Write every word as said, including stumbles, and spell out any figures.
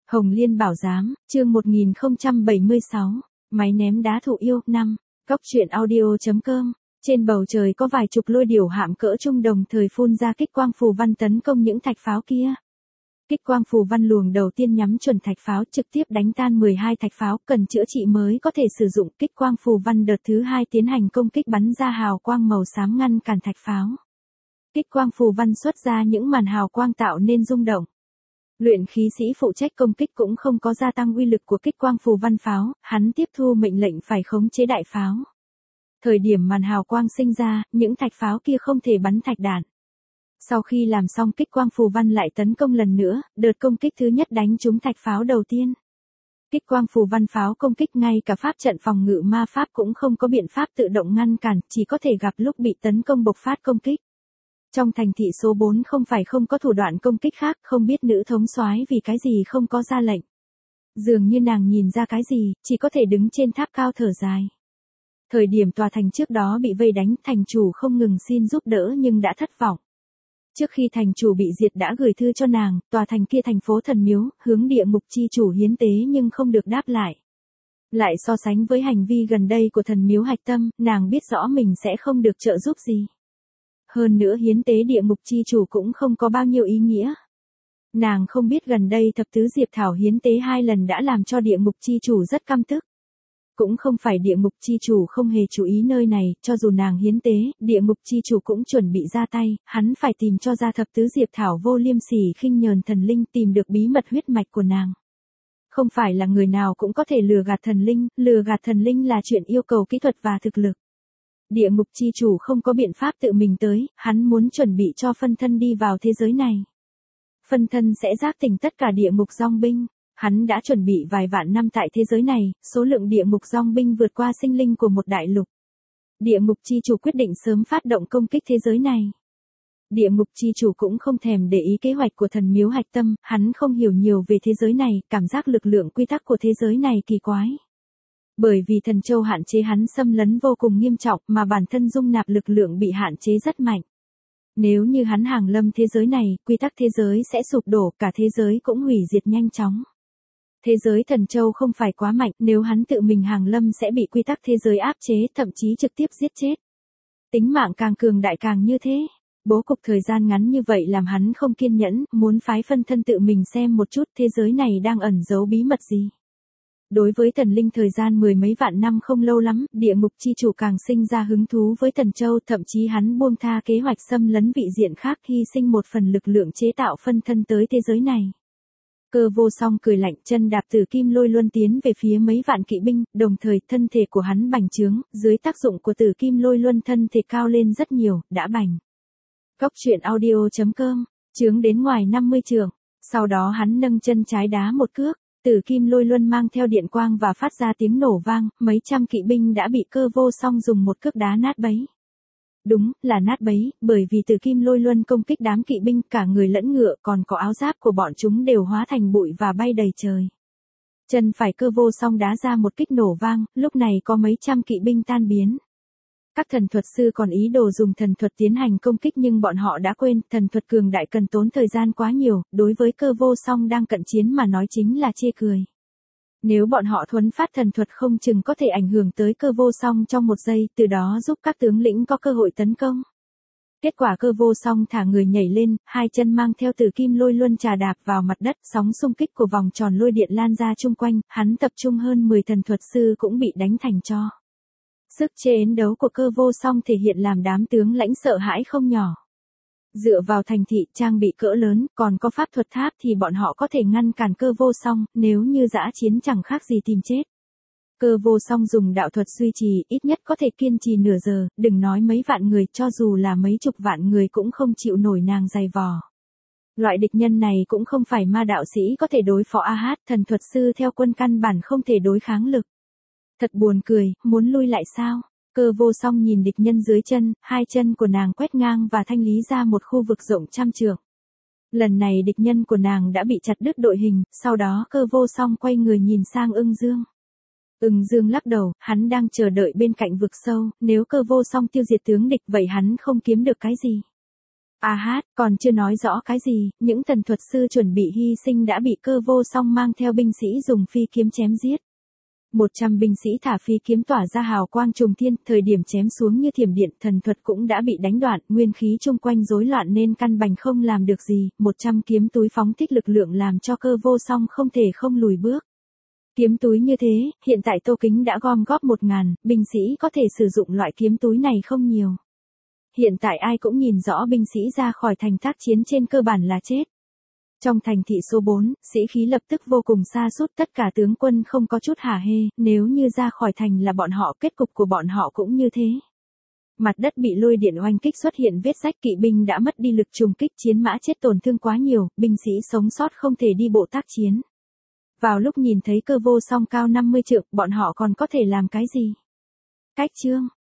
Hồng Liên Bảo Giám, chương một nghìn không trăm bảy mươi sáu, máy ném đá thụ yêu, năm, Cóc truyện audio.com, trên bầu trời có vài chục lôi điểu hạm cỡ trung đồng thời phun ra kích quang phù văn tấn công những thạch pháo kia. Kích quang phù văn luồng đầu tiên nhắm chuẩn thạch pháo trực tiếp đánh tan mười hai thạch pháo cần chữa trị mới có thể sử dụng. Kích quang phù văn đợt thứ hai tiến hành công kích bắn ra hào quang màu xám ngăn cản thạch pháo. Kích quang phù văn xuất ra những màn hào quang tạo nên rung động. Luyện khí sĩ phụ trách công kích cũng không có gia tăng uy lực của kích quang phù văn pháo, hắn tiếp thu mệnh lệnh phải khống chế đại pháo. Thời điểm màn hào quang sinh ra, những thạch pháo kia không thể bắn thạch đạn. Sau khi làm xong kích quang phù văn lại tấn công lần nữa, đợt công kích thứ nhất đánh trúng thạch pháo đầu tiên. Kích quang phù văn pháo công kích ngay cả pháp trận phòng ngự ma pháp cũng không có biện pháp tự động ngăn cản, chỉ có thể gặp lúc bị tấn công bộc phát công kích. Trong thành thị số bốn không phải không có thủ đoạn công kích khác, không biết nữ thống soái vì cái gì không có ra lệnh. Dường như nàng nhìn ra cái gì, chỉ có thể đứng trên tháp cao thở dài. Thời điểm tòa thành trước đó bị vây đánh, thành chủ không ngừng xin giúp đỡ nhưng đã thất vọng. Trước khi thành chủ bị diệt đã gửi thư cho nàng, tòa thành kia thành phố thần miếu, hướng địa ngục chi chủ hiến tế nhưng không được đáp lại. Lại so sánh với hành vi gần đây của thần miếu hạch tâm, nàng biết rõ mình sẽ không được trợ giúp gì. Hơn nữa hiến tế địa ngục chi chủ cũng không có bao nhiêu ý nghĩa. Nàng không biết gần đây thập tứ diệp thảo hiến tế hai lần đã làm cho địa ngục chi chủ rất căm tức. Cũng không phải địa ngục chi chủ không hề chú ý nơi này, cho dù nàng hiến tế, địa ngục chi chủ cũng chuẩn bị ra tay, hắn phải tìm cho ra thập tứ diệp thảo vô liêm sỉ khinh nhờn thần linh, tìm được bí mật huyết mạch của nàng. Không phải là người nào cũng có thể lừa gạt thần linh, lừa gạt thần linh là chuyện yêu cầu kỹ thuật và thực lực. Địa ngục chi chủ không có biện pháp tự mình tới, hắn muốn chuẩn bị cho phân thân đi vào thế giới này. Phân thân sẽ giác tỉnh tất cả địa ngục dòng binh. Hắn đã chuẩn bị vài vạn năm tại thế giới này, số lượng địa ngục dòng binh vượt qua sinh linh của một đại lục. Địa ngục chi chủ quyết định sớm phát động công kích thế giới này. Địa ngục chi chủ cũng không thèm để ý kế hoạch của thần miếu hạch tâm, hắn không hiểu nhiều về thế giới này, cảm giác lực lượng quy tắc của thế giới này kỳ quái. Bởi vì thần châu hạn chế hắn xâm lấn vô cùng nghiêm trọng mà bản thân dung nạp lực lượng bị hạn chế rất mạnh. Nếu như hắn hàng lâm thế giới này, quy tắc thế giới sẽ sụp đổ, cả thế giới cũng hủy diệt nhanh chóng. Thế giới thần châu không phải quá mạnh, nếu hắn tự mình hàng lâm sẽ bị quy tắc thế giới áp chế, thậm chí trực tiếp giết chết. Tính mạng càng cường đại càng như thế. Bố cục thời gian ngắn như vậy làm hắn không kiên nhẫn, muốn phái phân thân tự mình xem một chút thế giới này đang ẩn giấu bí mật gì. Đối với thần linh thời gian mười mấy vạn năm không lâu lắm, địa ngục chi chủ càng sinh ra hứng thú với thần châu, thậm chí hắn buông tha kế hoạch xâm lấn vị diện khác, hy sinh một phần lực lượng chế tạo phân thân tới thế giới này. Cơ vô song cười lạnh, chân đạp tử kim lôi luân tiến về phía mấy vạn kỵ binh, đồng thời thân thể của hắn bành trướng, dưới tác dụng của tử kim lôi luân thân thể cao lên rất nhiều, đã bành. Cóc truyện audio.com, trướng đến ngoài năm mươi trượng, sau đó hắn nâng chân trái đá một cước, tử kim lôi luân mang theo điện quang và phát ra tiếng nổ vang, mấy trăm kỵ binh đã bị cơ vô song dùng một cước đá nát bấy. Đúng, là nát bấy, bởi vì tử kim lôi luân công kích đám kỵ binh, cả người lẫn ngựa còn có áo giáp của bọn chúng đều hóa thành bụi và bay đầy trời. Chân phải cơ vô song đá ra một kích nổ vang, lúc này có mấy trăm kỵ binh tan biến. Các thần thuật sư còn ý đồ dùng thần thuật tiến hành công kích nhưng bọn họ đã quên, thần thuật cường đại cần tốn thời gian quá nhiều, đối với cơ vô song đang cận chiến mà nói chính là chê cười. Nếu bọn họ thuấn phát thần thuật không chừng có thể ảnh hưởng tới cơ vô song trong một giây, từ đó giúp các tướng lĩnh có cơ hội tấn công. Kết quả cơ vô song thả người nhảy lên, hai chân mang theo tử kim lôi luân trà đạp vào mặt đất, sóng xung kích của vòng tròn lôi điện lan ra chung quanh, hắn tập trung hơn mười thần thuật sư cũng bị đánh thành tro. Sức chiến đấu của cơ vô song thể hiện làm đám tướng lãnh sợ hãi không nhỏ. Dựa vào thành thị trang bị cỡ lớn, còn có pháp thuật tháp thì bọn họ có thể ngăn cản cơ vô song, nếu như dã chiến chẳng khác gì tìm chết. Cơ vô song dùng đạo thuật duy trì, ít nhất có thể kiên trì nửa giờ, đừng nói mấy vạn người, cho dù là mấy chục vạn người cũng không chịu nổi nàng dày vò. Loại địch nhân này cũng không phải ma đạo sĩ có thể đối phó a hát, thần thuật sư theo quân căn bản không thể đối kháng lực. Thật buồn cười, muốn lui lại sao? Cơ vô song nhìn địch nhân dưới chân, hai chân của nàng quét ngang và thanh lý ra một khu vực rộng trăm trượng. Lần này địch nhân của nàng đã bị chặt đứt đội hình, sau đó cơ vô song quay người nhìn sang Ưng Dương. Ưng Dương lắc đầu, hắn đang chờ đợi bên cạnh vực sâu, nếu cơ vô song tiêu diệt tướng địch vậy hắn không kiếm được cái gì. A hát, còn chưa nói rõ cái gì, những thần thuật sư chuẩn bị hy sinh đã bị Cơ Vô Song mang theo binh sĩ dùng phi kiếm chém giết. Một trăm binh sĩ thả phi kiếm tỏa ra hào quang trùng thiên, thời điểm chém xuống như thiểm điện, thần thuật cũng đã bị đánh đoạn, nguyên khí chung quanh rối loạn nên căn bản không làm được gì, một trăm kiếm túi phóng thích lực lượng làm cho Cơ Vô Song không thể không lùi bước. Kiếm túi như thế, hiện tại Tô Kính đã gom góp một ngàn, binh sĩ có thể sử dụng loại kiếm túi này không nhiều. Hiện tại ai cũng nhìn rõ binh sĩ ra khỏi thành tác chiến trên cơ bản là chết. Trong thành thị số bốn, sĩ khí lập tức vô cùng sa sút, tất cả tướng quân không có chút hả hê, nếu như ra khỏi thành là bọn họ, kết cục của bọn họ cũng như thế. Mặt đất bị lôi điện oanh kích, xuất hiện vết rách, kỵ binh đã mất đi lực trùng kích, chiến mã chết tổn thương quá nhiều, binh sĩ sống sót không thể đi bộ tác chiến. Vào lúc nhìn thấy Cơ Vô Song cao năm mươi trượng, bọn họ còn có thể làm cái gì? Cách chương